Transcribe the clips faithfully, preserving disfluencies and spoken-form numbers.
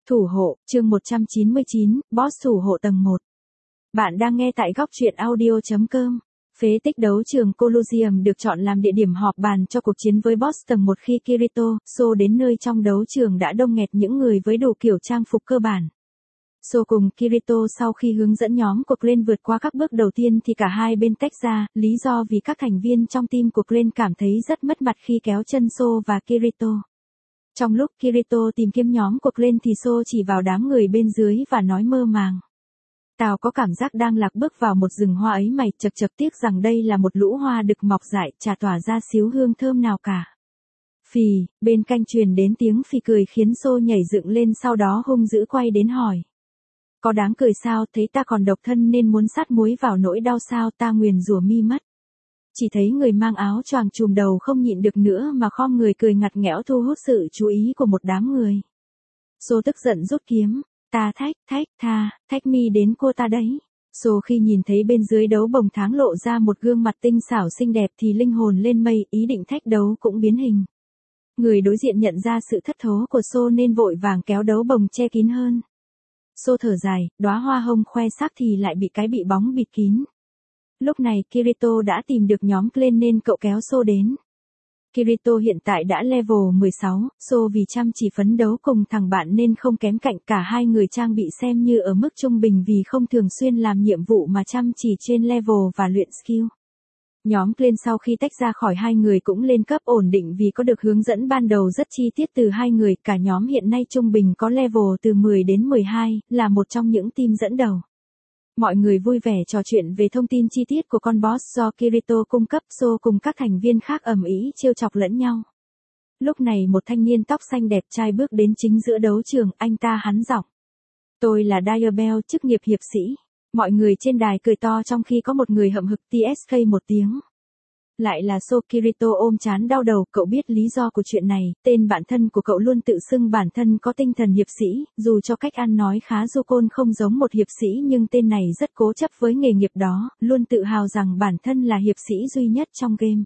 Thủ hộ, chương một trăm chín mươi chín, Boss thủ hộ tầng một. Bạn đang nghe tại góc truyện audio.com. Phế tích đấu trường Colosseum được chọn làm địa điểm họp bàn cho cuộc chiến với Boss tầng một khi Kirito, So đến nơi trong đấu trường đã đông nghẹt những người với đủ kiểu trang phục cơ bản. So cùng Kirito sau khi hướng dẫn nhóm của Glen vượt qua các bước đầu tiên thì cả hai bên tách ra, lý do vì các thành viên trong team của Glen cảm thấy rất mất mặt khi kéo chân So và Kirito. Trong lúc Kirito tìm kiếm nhóm của Glen thì So chỉ vào đám người bên dưới và nói mơ màng. Tao có cảm giác đang lạc bước vào một rừng hoa ấy mày, chật chật tiếc rằng đây là một lũ hoa đực mọc dại, chả tỏa ra xíu hương thơm nào cả. Phì, bên cạnh truyền đến tiếng phì cười khiến So nhảy dựng lên, sau đó hung dữ quay đến hỏi. Có đáng cười sao, thấy ta còn độc thân nên muốn sát muối vào nỗi đau sao, ta nguyền rủa mi mất. Chỉ thấy người mang áo choàng trùm đầu không nhịn được nữa mà khom người cười ngặt nghẽo thu hút sự chú ý của một đám người. So tức giận rút kiếm, ta thách, thách, tha, thách mi đến cô ta đấy. So khi nhìn thấy bên dưới đấu bồng tháng lộ ra một gương mặt tinh xảo xinh đẹp thì linh hồn lên mây, ý định thách đấu cũng biến hình. Người đối diện nhận ra sự thất thố của So nên vội vàng kéo đấu bồng che kín hơn. So thở dài, đóa hoa hồng khoe sắc thì lại bị cái bị bóng bịt kín. Lúc này Kirito đã tìm được nhóm Glen nên cậu kéo So đến. Kirito hiện tại đã level mười sáu, So vì chăm chỉ phấn đấu cùng thằng bạn nên không kém cạnh, cả hai người trang bị xem như ở mức trung bình vì không thường xuyên làm nhiệm vụ mà chăm chỉ trên level và luyện skill. Nhóm Glen sau khi tách ra khỏi hai người cũng lên cấp ổn định vì có được hướng dẫn ban đầu rất chi tiết từ hai người, cả nhóm hiện nay trung bình có level từ mười đến mười hai, là một trong những team dẫn đầu. Mọi người vui vẻ trò chuyện về thông tin chi tiết của con boss do Kirito cung cấp. So cùng các thành viên khác ầm ĩ trêu chọc lẫn nhau. Lúc này một thanh niên tóc xanh đẹp trai bước đến chính giữa đấu trường, anh ta hắn giọng. Tôi là Diabell, chức nghiệp hiệp sĩ. Mọi người trên đài cười to trong khi có một người hậm hực tê ét ca một tiếng. Lại là So. Kirito ôm trán đau đầu, cậu biết lý do của chuyện này, tên bạn thân của cậu luôn tự xưng bản thân có tinh thần hiệp sĩ, dù cho cách ăn nói khá du côn không giống một hiệp sĩ nhưng tên này rất cố chấp với nghề nghiệp đó, luôn tự hào rằng bản thân là hiệp sĩ duy nhất trong game.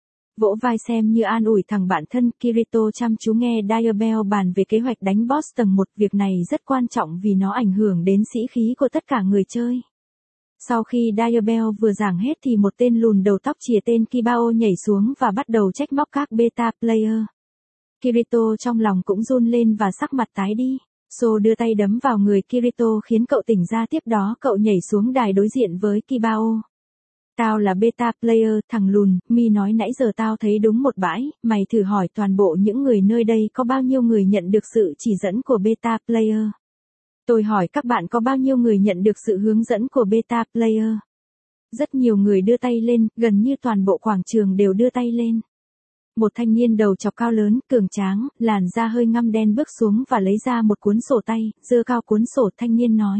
Vỗ vai xem như an ủi thằng bạn thân, Kirito chăm chú nghe Diabell bàn về kế hoạch đánh boss tầng một, việc này rất quan trọng vì nó ảnh hưởng đến sĩ khí của tất cả người chơi. Sau khi Diabell vừa giảng hết thì một tên lùn đầu tóc chìa tên Kibao nhảy xuống và bắt đầu trách móc các beta player. Kirito trong lòng cũng run lên và sắc mặt tái đi. So đưa tay đấm vào người Kirito khiến cậu tỉnh ra, tiếp đó cậu nhảy xuống đài đối diện với Kibao. Tao là beta player, thằng lùn, mi nói nãy giờ tao thấy đúng một bãi, mày thử hỏi toàn bộ những người nơi đây có bao nhiêu người nhận được sự chỉ dẫn của beta player. Tôi hỏi các bạn có bao nhiêu người nhận được sự hướng dẫn của beta player? Rất nhiều người đưa tay lên, gần như toàn bộ quảng trường đều đưa tay lên. Một thanh niên đầu chọc cao lớn, cường tráng, làn da hơi ngăm đen bước xuống và lấy ra một cuốn sổ tay, giơ cao cuốn sổ. Thanh niên nói.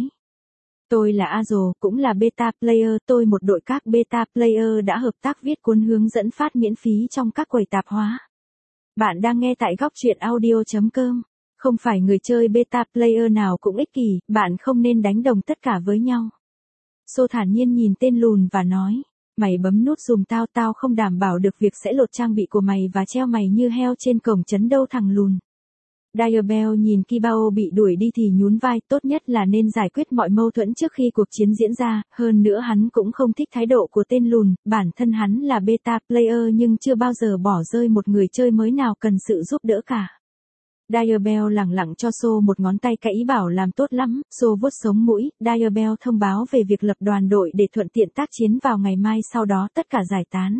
Tôi là Azo, cũng là beta player, tôi một đội các beta player đã hợp tác viết cuốn hướng dẫn phát miễn phí trong các quầy tạp hóa. Bạn đang nghe tại góc truyện audio.com. Không phải người chơi beta player nào cũng ích kỷ, bạn không nên đánh đồng tất cả với nhau. So thản nhiên nhìn tên lùn và nói, mày bấm nút dùm tao, tao không đảm bảo được việc sẽ lột trang bị của mày và treo mày như heo trên cổng trấn đâu thằng lùn. Diabell nhìn Kibao bị đuổi đi thì nhún vai, tốt nhất là nên giải quyết mọi mâu thuẫn trước khi cuộc chiến diễn ra, hơn nữa hắn cũng không thích thái độ của tên lùn, bản thân hắn là beta player nhưng chưa bao giờ bỏ rơi một người chơi mới nào cần sự giúp đỡ cả. Diabell lẳng lặng cho So một ngón tay, cái ý bảo làm tốt lắm. So vuốt sống mũi. Diabell thông báo về việc lập đoàn đội để thuận tiện tác chiến vào ngày mai, sau đó tất cả giải tán.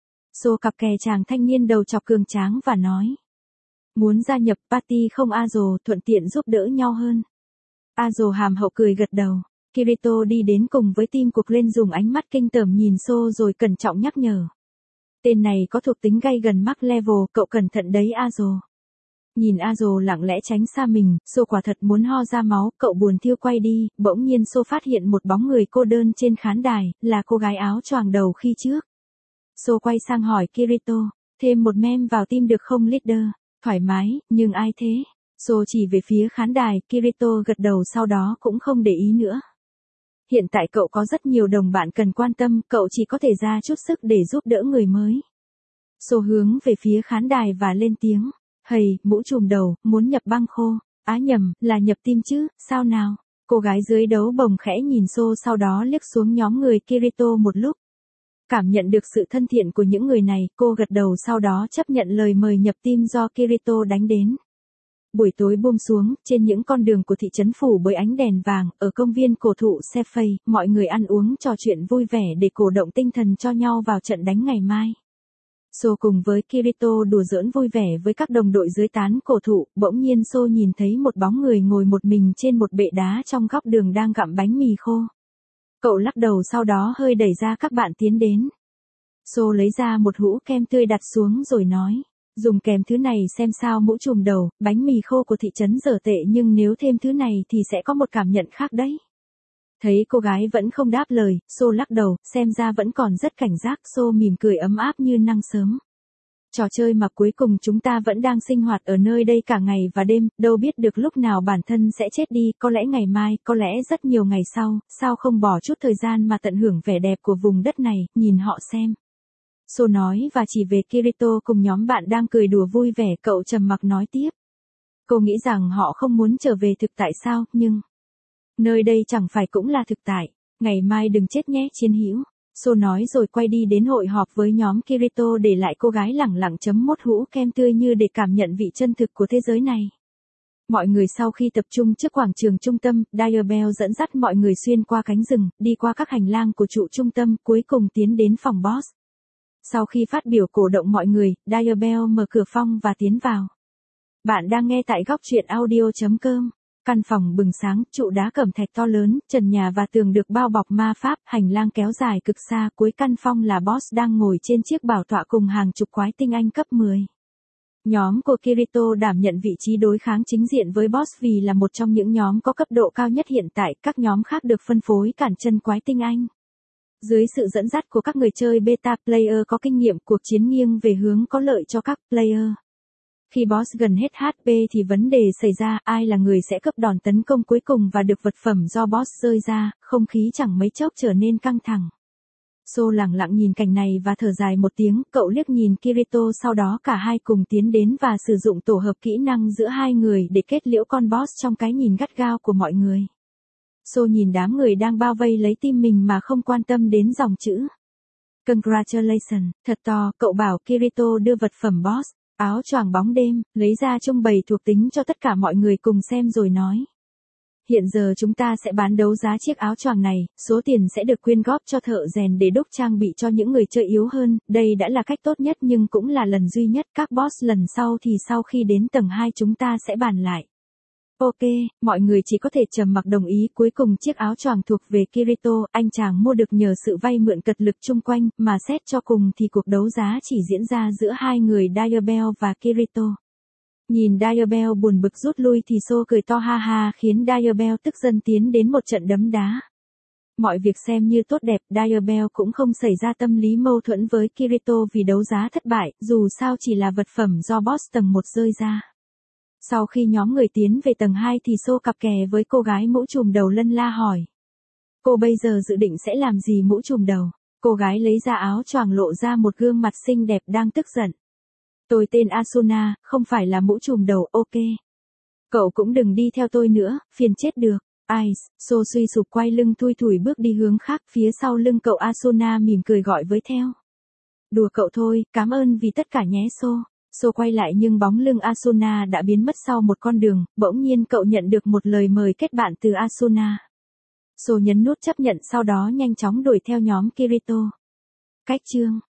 So cặp kè chàng thanh niên đầu chọc cường tráng và nói. Muốn gia nhập party không Azo, thuận tiện giúp đỡ nhau hơn. Azo hàm hậu cười gật đầu. Kirito đi đến cùng với team của Glen dùng ánh mắt kinh tởm nhìn So rồi cẩn trọng nhắc nhở. Tên này có thuộc tính gay gần max level, cậu cẩn thận đấy Azo. Nhìn Azo lặng lẽ tránh xa mình, So quả thật muốn ho ra máu, cậu buồn thiêu quay đi, bỗng nhiên So phát hiện một bóng người cô đơn trên khán đài, là cô gái áo choàng đầu khi trước. So quay sang hỏi Kirito, thêm một mem vào team được không leader? Thoải mái, nhưng ai thế? So chỉ về phía khán đài, Kirito gật đầu sau đó cũng không để ý nữa. Hiện tại cậu có rất nhiều đồng bạn cần quan tâm, cậu chỉ có thể ra chút sức để giúp đỡ người mới. So hướng về phía khán đài và lên tiếng. Hầy, mũ trùm đầu, muốn nhập băng khô. Á nhầm, là nhập tim chứ, sao nào? Cô gái dưới đấu bồng khẽ nhìn Sô sau đó liếc xuống nhóm người Kirito một lúc. Cảm nhận được sự thân thiện của những người này, cô gật đầu sau đó chấp nhận lời mời nhập tim do Kirito đánh đến. Buổi tối buông xuống, trên những con đường của thị trấn phủ bởi ánh đèn vàng, ở công viên cổ thụ Sefei, mọi người ăn uống trò chuyện vui vẻ để cổ động tinh thần cho nhau vào trận đánh ngày mai. Sô cùng với Kirito đùa giỡn vui vẻ với các đồng đội dưới tán cổ thụ, bỗng nhiên Sô nhìn thấy một bóng người ngồi một mình trên một bệ đá trong góc đường đang gặm bánh mì khô. Cậu lắc đầu sau đó hơi đẩy ra các bạn tiến đến. Sô lấy ra một hũ kem tươi đặt xuống rồi nói, dùng kèm thứ này xem sao mũ trùm đầu, bánh mì khô của thị trấn dở tệ nhưng nếu thêm thứ này thì sẽ có một cảm nhận khác đấy. Thấy cô gái vẫn không đáp lời, Sô lắc đầu, xem ra vẫn còn rất cảnh giác. Sô mỉm cười ấm áp như nắng sớm. Trò chơi mà cuối cùng chúng ta vẫn đang sinh hoạt ở nơi đây cả ngày và đêm, đâu biết được lúc nào bản thân sẽ chết đi, có lẽ ngày mai, có lẽ rất nhiều ngày sau, sao không bỏ chút thời gian mà tận hưởng vẻ đẹp của vùng đất này, nhìn họ xem. Sô nói và chỉ về Kirito cùng nhóm bạn đang cười đùa vui vẻ, cậu trầm mặc nói tiếp. Cô nghĩ rằng họ không muốn trở về thực tại sao, nhưng... nơi đây chẳng phải cũng là thực tại, ngày mai đừng chết nhé chiến hữu. Sô nói rồi quay đi đến hội họp với nhóm Kirito để lại cô gái lẳng lặng chấm mốt hũ kem tươi như để cảm nhận vị chân thực của thế giới này. Mọi người sau khi tập trung trước quảng trường trung tâm, Diabell dẫn dắt mọi người xuyên qua cánh rừng, đi qua các hành lang của trụ trung tâm, cuối cùng tiến đến phòng boss. Sau khi phát biểu cổ động mọi người, Diabell mở cửa phòng và tiến vào. Bạn đang nghe tại góc truyện audio chấm com. Căn phòng bừng sáng, trụ đá cẩm thạch to lớn, trần nhà và tường được bao bọc ma pháp, hành lang kéo dài cực xa, cuối căn phòng là boss đang ngồi trên chiếc bảo tọa cùng hàng chục quái tinh anh cấp mười. Nhóm của Kirito đảm nhận vị trí đối kháng chính diện với boss vì là một trong những nhóm có cấp độ cao nhất hiện tại, các nhóm khác được phân phối cản chân quái tinh anh. Dưới sự dẫn dắt của các người chơi beta player có kinh nghiệm, cuộc chiến nghiêng về hướng có lợi cho các player. Khi boss gần hết hát pê thì vấn đề xảy ra, ai là người sẽ cấp đòn tấn công cuối cùng và được vật phẩm do boss rơi ra, không khí chẳng mấy chốc trở nên căng thẳng. Sô lẳng lặng nhìn cảnh này và thở dài một tiếng, cậu liếc nhìn Kirito sau đó cả hai cùng tiến đến và sử dụng tổ hợp kỹ năng giữa hai người để kết liễu con boss trong cái nhìn gắt gao của mọi người. Sô nhìn đám người đang bao vây lấy tim mình mà không quan tâm đến dòng chữ. Congratulations, thật to, cậu bảo Kirito đưa vật phẩm boss. Áo choàng bóng đêm, lấy ra trưng bày thuộc tính cho tất cả mọi người cùng xem rồi nói. Hiện giờ chúng ta sẽ bán đấu giá chiếc áo choàng này, số tiền sẽ được quyên góp cho thợ rèn để đúc trang bị cho những người chơi yếu hơn, đây đã là cách tốt nhất nhưng cũng là lần duy nhất, các boss lần sau thì sau khi đến tầng hai chúng ta sẽ bàn lại. Ok, mọi người chỉ có thể trầm mặc đồng ý, cuối cùng chiếc áo choàng thuộc về Kirito, anh chàng mua được nhờ sự vay mượn cật lực chung quanh, mà xét cho cùng thì cuộc đấu giá chỉ diễn ra giữa hai người Diabell và Kirito. Nhìn Diabell buồn bực rút lui thì Sô cười to ha ha khiến Diabell tức giận tiến đến một trận đấm đá. Mọi việc xem như tốt đẹp, Diabell cũng không xảy ra tâm lý mâu thuẫn với Kirito vì đấu giá thất bại, dù sao chỉ là vật phẩm do boss tầng một rơi ra. Sau khi nhóm người tiến về tầng hai thì Sô cặp kè với cô gái mũ trùm đầu lân la hỏi. Cô bây giờ dự định sẽ làm gì mũ trùm đầu? Cô gái lấy ra áo choàng lộ ra một gương mặt xinh đẹp đang tức giận. Tôi tên Asuna, không phải là mũ trùm đầu, ok. Cậu cũng đừng đi theo tôi nữa, phiền chết được. Ice, Sô suy sụp quay lưng thui thủi bước đi hướng khác, phía sau lưng cậu Asuna mỉm cười gọi với theo. Đùa cậu thôi, cảm ơn vì tất cả nhé Sô. Sô quay lại nhưng bóng lưng Asuna đã biến mất sau một con đường, bỗng nhiên cậu nhận được một lời mời kết bạn từ Asuna. Sô nhấn nút chấp nhận sau đó nhanh chóng đuổi theo nhóm Kirito. Cách chương